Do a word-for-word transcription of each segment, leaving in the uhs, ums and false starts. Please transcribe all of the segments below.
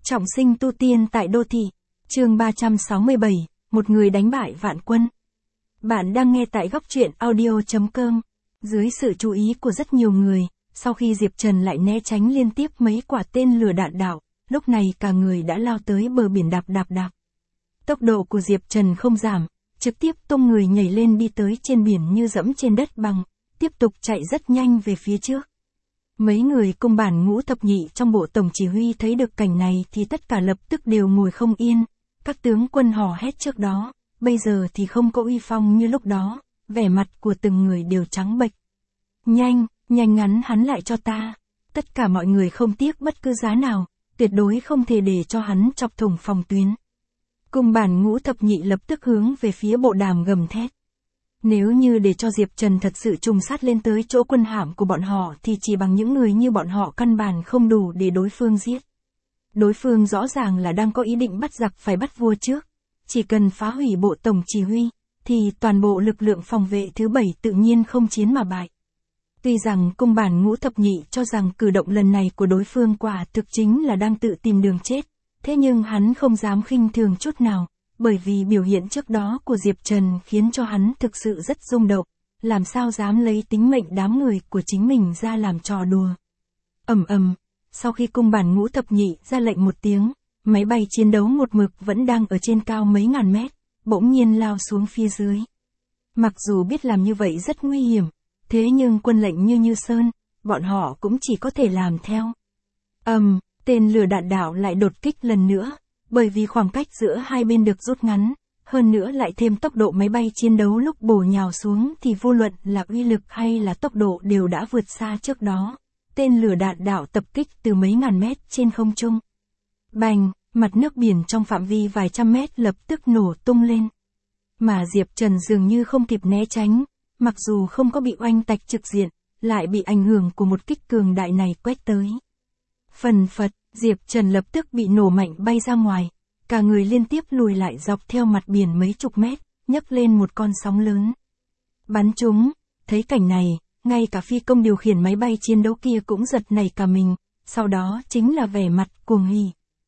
Trọng sinh tu tiên tại đô thị. Chương ba trăm sáu mươi bảy, một người đánh bại vạn quân. Bạn đang nghe tại góc truyện audio chấm com. Dưới sự chú ý của rất nhiều người, sau khi Diệp Trần lại né tránh liên tiếp mấy quả tên lửa đạn đạo, lúc này cả người đã lao tới bờ biển đạp đạp đạp. Tốc độ của Diệp Trần không giảm, trực tiếp tung người nhảy lên đi tới trên biển như dẫm trên đất bằng, tiếp tục chạy rất nhanh về phía trước. Mấy người cung bản ngũ thập nhị trong bộ tổng chỉ huy thấy được cảnh này thì tất cả lập tức đều ngồi không yên, các tướng quân hò hét trước đó, bây giờ thì không có uy phong như lúc đó, vẻ mặt của từng người đều trắng bệch. Nhanh, nhanh ngắn hắn lại cho ta, tất cả mọi người không tiếc bất cứ giá nào, tuyệt đối không thể để cho hắn chọc thủng phòng tuyến. Cung bản ngũ thập nhị lập tức hướng về phía bộ đàm gầm thét. Nếu như để cho Diệp Trần thật sự trùng sát lên tới chỗ quân hạm của bọn họ thì chỉ bằng những người như bọn họ căn bản không đủ để đối phương giết. Đối phương rõ ràng là đang có ý định bắt giặc phải bắt vua trước. Chỉ cần phá hủy bộ tổng chỉ huy, thì toàn bộ lực lượng phòng vệ thứ bảy tự nhiên không chiến mà bại. Tuy rằng cung bản ngũ thập nhị cho rằng cử động lần này của đối phương quả thực chính là đang tự tìm đường chết, thế nhưng hắn không dám khinh thường chút nào. Bởi vì biểu hiện trước đó của Diệp Trần khiến cho hắn thực sự rất rung động, làm sao dám lấy tính mệnh đám người của chính mình ra làm trò đùa. Ầm ầm, sau khi cung bản ngũ thập nhị ra lệnh một tiếng, máy bay chiến đấu một mực vẫn đang ở trên cao mấy ngàn mét, bỗng nhiên lao xuống phía dưới. Mặc dù biết làm như vậy rất nguy hiểm, thế nhưng quân lệnh như Như Sơn, bọn họ cũng chỉ có thể làm theo. Ầm, um, tên lửa đạn đạo lại đột kích lần nữa. Bởi vì khoảng cách giữa hai bên được rút ngắn, hơn nữa lại thêm tốc độ máy bay chiến đấu lúc bổ nhào xuống thì vô luận là uy lực hay là tốc độ đều đã vượt xa trước đó. Tên lửa đạn đạo tập kích từ mấy ngàn mét trên không trung. Bành, mặt nước biển trong phạm vi vài trăm mét lập tức nổ tung lên. Mà Diệp Trần dường như không kịp né tránh, mặc dù không có bị oanh tạch trực diện, lại bị ảnh hưởng của một kích cường đại này quét tới. Phần phật. Diệp Trần lập tức bị nổ mạnh bay ra ngoài, cả người liên tiếp lùi lại dọc theo mặt biển mấy chục mét, nhấc lên một con sóng lớn. Bắn chúng, thấy cảnh này, ngay cả phi công điều khiển máy bay chiến đấu kia cũng giật nảy cả mình, sau đó chính là vẻ mặt cuồng hỉ.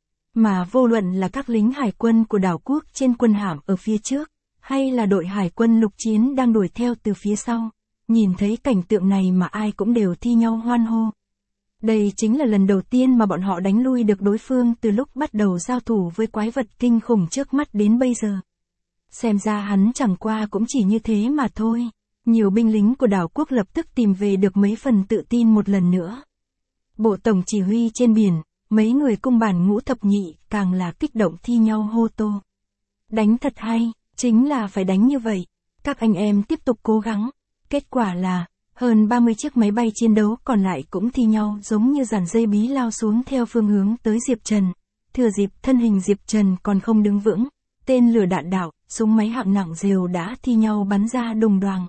Mà vô luận là các lính hải quân của đảo quốc trên quân hạm ở phía trước, hay là đội hải quân lục chiến đang đuổi theo từ phía sau, nhìn thấy cảnh tượng này mà ai cũng đều thi nhau hoan hô. Đây chính là lần đầu tiên mà bọn họ đánh lui được đối phương từ lúc bắt đầu giao thủ với quái vật kinh khủng trước mắt đến bây giờ. Xem ra hắn chẳng qua cũng chỉ như thế mà thôi. Nhiều binh lính của đảo quốc lập tức tìm về được mấy phần tự tin một lần nữa. Bộ tổng chỉ huy trên biển, mấy người cung bản ngũ thập nhị càng là kích động thi nhau hô tô. Đánh thật hay, chính là phải đánh như vậy. Các anh em tiếp tục cố gắng. Kết quả là hơn ba mươi chiếc máy bay chiến đấu còn lại cũng thi nhau giống như dàn dây bí lao xuống theo phương hướng tới Diệp Trần. Thừa dịp thân hình Diệp Trần còn không đứng vững, tên lửa đạn đạo, súng máy hạng nặng rều đã thi nhau bắn ra đùng đoàng.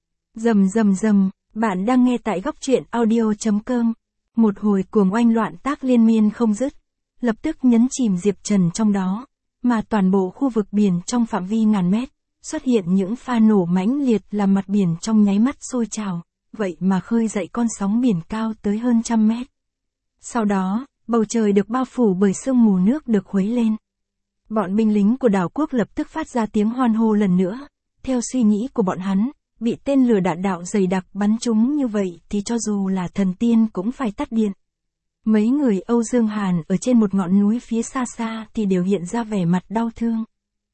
Rầm rầm rầm, bạn đang nghe tại góc truyện audio chấm com. Một hồi cuồng oanh loạn tác liên miên không dứt, lập tức nhấn chìm Diệp Trần trong đó, mà toàn bộ khu vực biển trong phạm vi ngàn mét, xuất hiện những pha nổ mãnh liệt làm mặt biển trong nháy mắt sôi trào. Vậy mà khơi dậy con sóng biển cao tới hơn trăm mét. Sau đó, bầu trời được bao phủ bởi sương mù nước được khuấy lên. Bọn binh lính của đảo quốc lập tức phát ra tiếng hoan hô lần nữa. Theo suy nghĩ của bọn hắn, bị tên lửa đạn đạo dày đặc bắn trúng như vậy thì cho dù là thần tiên cũng phải tắt điện. Mấy người Âu Dương Hàn ở trên một ngọn núi phía xa xa thì đều hiện ra vẻ mặt đau thương.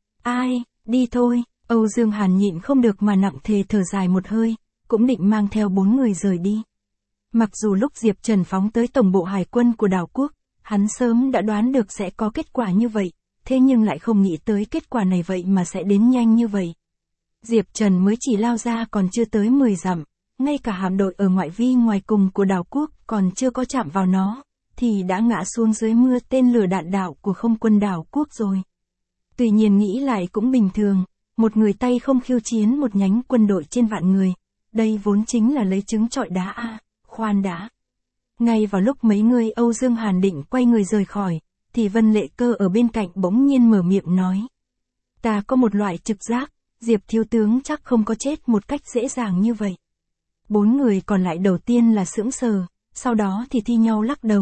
Ai, đi thôi, Âu Dương Hàn nhịn không được mà nặng thề thở dài một hơi. Cũng định mang theo bốn người rời đi. Mặc dù lúc Diệp Trần phóng tới tổng bộ hải quân của đảo quốc, hắn sớm đã đoán được sẽ có kết quả như vậy, thế nhưng lại không nghĩ tới kết quả này vậy mà sẽ đến nhanh như vậy. Diệp Trần mới chỉ lao ra còn chưa tới mười dặm, ngay cả hạm đội ở ngoại vi ngoài cùng của đảo quốc còn chưa có chạm vào nó, thì đã ngã xuống dưới mưa tên lửa đạn đạo của không quân đảo quốc rồi. Tuy nhiên nghĩ lại cũng bình thường, một người tay không khiêu chiến một nhánh quân đội trên vạn người. Đây vốn chính là lấy trứng trọi đá a, à, khoan đã. Ngay vào lúc mấy người Âu Dương Hàn định quay người rời khỏi, thì Vân Lệ Cơ ở bên cạnh bỗng nhiên mở miệng nói. Ta có một loại trực giác, Diệp thiếu tướng chắc không có chết một cách dễ dàng như vậy. Bốn người còn lại đầu tiên là sững sờ, sau đó thì thi nhau lắc đầu,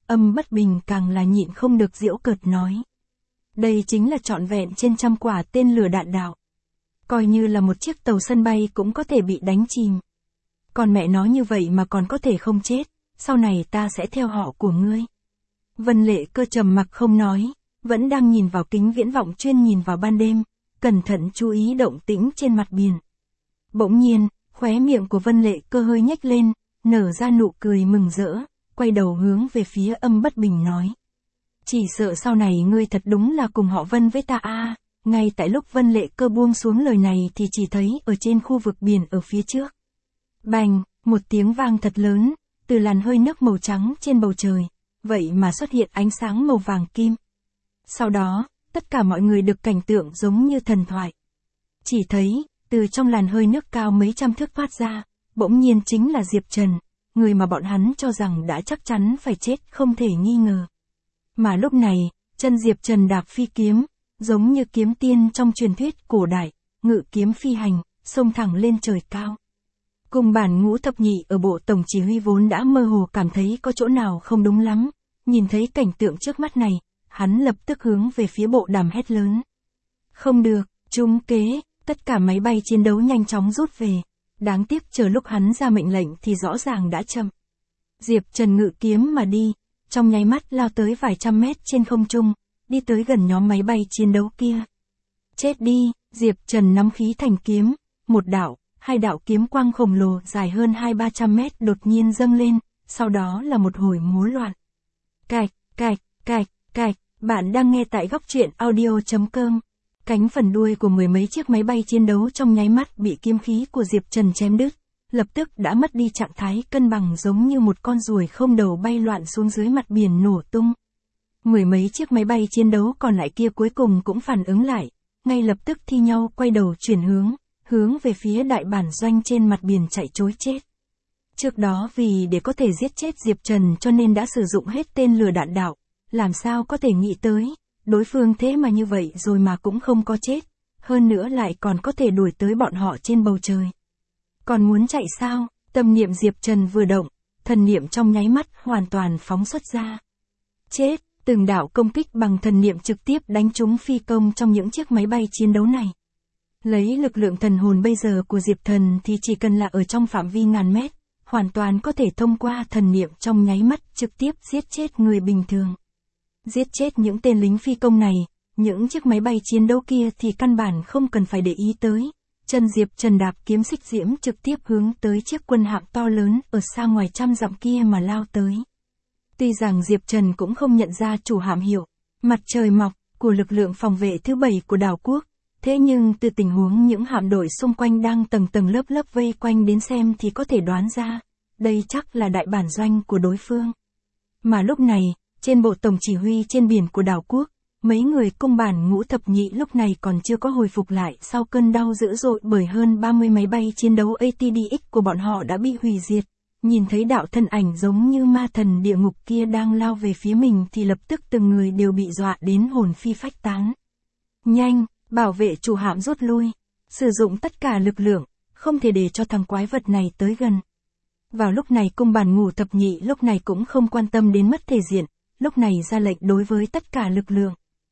Âm Bất Bình càng là nhịn không được giễu cợt nói. Đây chính là trọn vẹn trên trăm quả tên lửa đạn đạo. Coi như là một chiếc tàu sân bay cũng có thể bị đánh chìm. Còn mẹ nói như vậy mà còn có thể không chết, sau này ta sẽ theo họ của ngươi. Vân Lệ Cơ trầm mặc không nói, vẫn đang nhìn vào kính viễn vọng chuyên nhìn vào ban đêm, cẩn thận chú ý động tĩnh trên mặt biển. Bỗng nhiên, khóe miệng của Vân Lệ Cơ hơi nhếch lên, nở ra nụ cười mừng rỡ, quay đầu hướng về phía Âm Bất Bình nói. Chỉ sợ sau này ngươi thật đúng là cùng họ Vân với ta a. Ngay tại lúc Vân Lệ Cơ buông xuống lời này thì chỉ thấy ở trên khu vực biển ở phía trước. Bành, một tiếng vang thật lớn, từ làn hơi nước màu trắng trên bầu trời, vậy mà xuất hiện ánh sáng màu vàng kim. Sau đó, tất cả mọi người được cảnh tượng giống như thần thoại. Chỉ thấy, từ trong làn hơi nước cao mấy trăm thước thoát ra, bỗng nhiên chính là Diệp Trần, người mà bọn hắn cho rằng đã chắc chắn phải chết không thể nghi ngờ. Mà lúc này, chân Diệp Trần đạp phi kiếm, giống như kiếm tiên trong truyền thuyết cổ đại, ngự kiếm phi hành, xông thẳng lên trời cao. Cùng bản Ngũ Thập Nhị ở bộ tổng chỉ huy vốn đã mơ hồ cảm thấy có chỗ nào không đúng lắm, nhìn thấy cảnh tượng trước mắt này, hắn lập tức hướng về phía bộ đàm hét lớn. Không được, trúng kế, tất cả máy bay chiến đấu nhanh chóng rút về. Đáng tiếc chờ lúc hắn ra mệnh lệnh thì rõ ràng đã chậm. Diệp Trần ngự kiếm mà đi, trong nháy mắt lao tới vài trăm mét trên không trung, đi tới gần nhóm máy bay chiến đấu kia. Chết đi, Diệp Trần nắm khí thành kiếm, một đạo, hai đạo kiếm quang khổng lồ dài hơn hai ba trăm mét đột nhiên dâng lên, sau đó là một hồi múa loạn. Cạch, cạch, cạch, cạch, bạn đang nghe tại góc truyện audio chấm com. Cánh phần đuôi của mười mấy chiếc máy bay chiến đấu trong nháy mắt bị kiếm khí của Diệp Trần chém đứt, lập tức đã mất đi trạng thái cân bằng giống như một con ruồi không đầu bay loạn xuống dưới mặt biển nổ tung. Mười mấy chiếc máy bay chiến đấu còn lại kia cuối cùng cũng phản ứng lại, ngay lập tức thi nhau quay đầu chuyển hướng, hướng về phía đại bản doanh trên mặt biển chạy trối chết. Trước đó vì để có thể giết chết Diệp Trần cho nên đã sử dụng hết tên lửa đạn đạo, làm sao có thể nghĩ tới, đối phương thế mà như vậy rồi mà cũng không có chết, hơn nữa lại còn có thể đuổi tới bọn họ trên bầu trời. Còn muốn chạy sao? Tâm niệm Diệp Trần vừa động, thần niệm trong nháy mắt hoàn toàn phóng xuất ra. Chết, từng đạo công kích bằng thần niệm trực tiếp đánh trúng phi công trong những chiếc máy bay chiến đấu này. Lấy lực lượng thần hồn bây giờ của Diệp Thần thì chỉ cần là ở trong phạm vi ngàn mét, hoàn toàn có thể thông qua thần niệm trong nháy mắt trực tiếp giết chết người bình thường. Giết chết những tên lính phi công này, những chiếc máy bay chiến đấu kia thì căn bản không cần phải để ý tới. Chân Diệp Trần đạp kiếm xích diễm trực tiếp hướng tới chiếc quân hạm to lớn ở xa ngoài trăm dặm kia mà lao tới. Tuy rằng Diệp Trần cũng không nhận ra chủ hạm hiệu, mặt trời mọc, của lực lượng phòng vệ thứ bảy của đảo quốc, thế nhưng từ tình huống những hạm đội xung quanh đang tầng tầng lớp lớp vây quanh đến xem thì có thể đoán ra, đây chắc là đại bản doanh của đối phương. Mà lúc này, trên bộ tổng chỉ huy trên biển của đảo quốc, mấy người cung bản Ngũ Thập Nhị lúc này còn chưa có hồi phục lại sau cơn đau dữ dội bởi hơn ba mươi máy bay chiến đấu a tê đê ích của bọn họ đã bị hủy diệt. Nhìn thấy đạo thân ảnh giống như ma thần địa ngục kia đang lao về phía mình thì lập tức từng người đều bị dọa đến hồn phi phách tán. Nhanh, bảo vệ chủ hạm rút lui, sử dụng tất cả lực lượng, không thể để cho thằng quái vật này tới gần. Vào lúc này cung bản Ngũ Thập Nhị lúc này cũng không quan tâm đến mất thể diện, lúc này ra lệnh đối với tất cả lực lượng.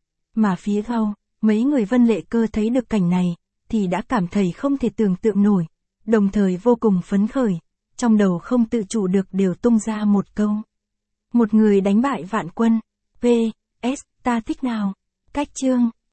Mà phía sau, mấy người Vân Lệ Cơ thấy được cảnh này, thì đã cảm thấy không thể tưởng tượng nổi, đồng thời vô cùng phấn khởi, trong đầu không tự chủ được đều tung ra một câu. Một người đánh bại vạn quân, vê ét, ta thích nào. Cách chương,